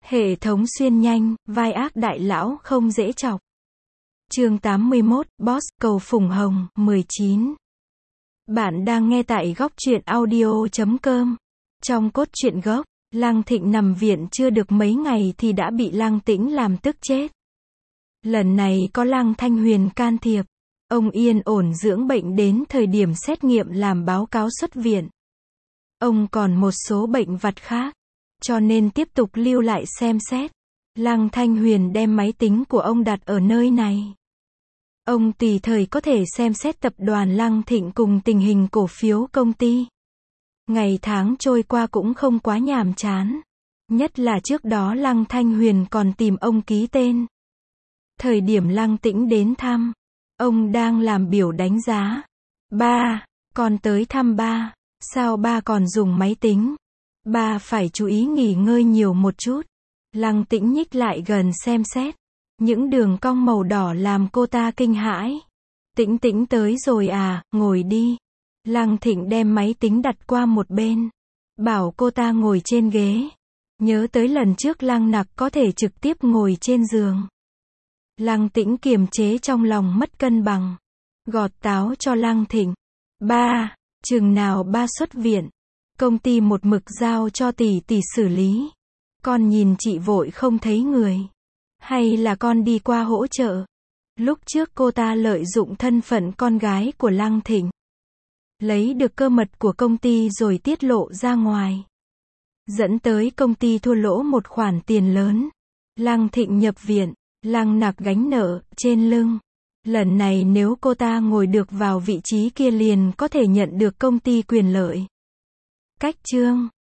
Hệ thống xuyên nhanh, vai ác đại lão không dễ chọc. Chương 81, Boss, cầu Phùng Hồng, 19. Bạn đang nghe tại góc truyện audio.com. Trong cốt truyện gốc, Lăng Thịnh nằm viện chưa được mấy ngày thì đã bị Lăng Tĩnh làm tức chết. Lần này có Lăng Thanh Huyền can thiệp. Ông yên ổn dưỡng bệnh đến thời điểm xét nghiệm làm báo cáo xuất viện. Ông còn một số bệnh vặt khác, cho nên tiếp tục lưu lại xem xét. Lăng Thanh Huyền đem máy tính của ông đặt ở nơi này. Ông tùy thời có thể xem xét tập đoàn Lăng Thịnh cùng tình hình cổ phiếu công ty. Ngày tháng trôi qua cũng không quá nhàm chán. Nhất là trước đó Lăng Thanh Huyền còn tìm ông ký tên. Thời điểm Lăng Tĩnh đến thăm, ông đang làm biểu đánh giá. Ba, con tới thăm ba. Sao ba còn dùng máy tính? Ba phải chú ý nghỉ ngơi nhiều một chút. Lăng Tĩnh nhích lại gần xem xét. Những đường cong màu đỏ làm cô ta kinh hãi. Tĩnh Tĩnh tới rồi à, ngồi đi. Lăng Thịnh đem máy tính đặt qua một bên. Bảo cô ta ngồi trên ghế. Nhớ tới lần trước Lăng Nặc có thể trực tiếp ngồi trên giường. Lăng Tĩnh kiềm chế trong lòng mất cân bằng. Gọt táo cho Lăng Thịnh. Ba, chừng nào ba xuất viện, công ty một mực giao cho tỷ tỷ xử lý. Con nhìn chị vội không thấy người. Hay là con đi qua hỗ trợ? Lúc trước cô ta lợi dụng thân phận con gái của Lăng Thịnh, lấy được cơ mật của công ty rồi tiết lộ ra ngoài. Dẫn tới công ty thua lỗ một khoản tiền lớn. Lăng Thịnh nhập viện, Lăng Nặc gánh nợ trên lưng. Lần này nếu cô ta ngồi được vào vị trí kia liền có thể nhận được công ty quyền lợi. Cách chương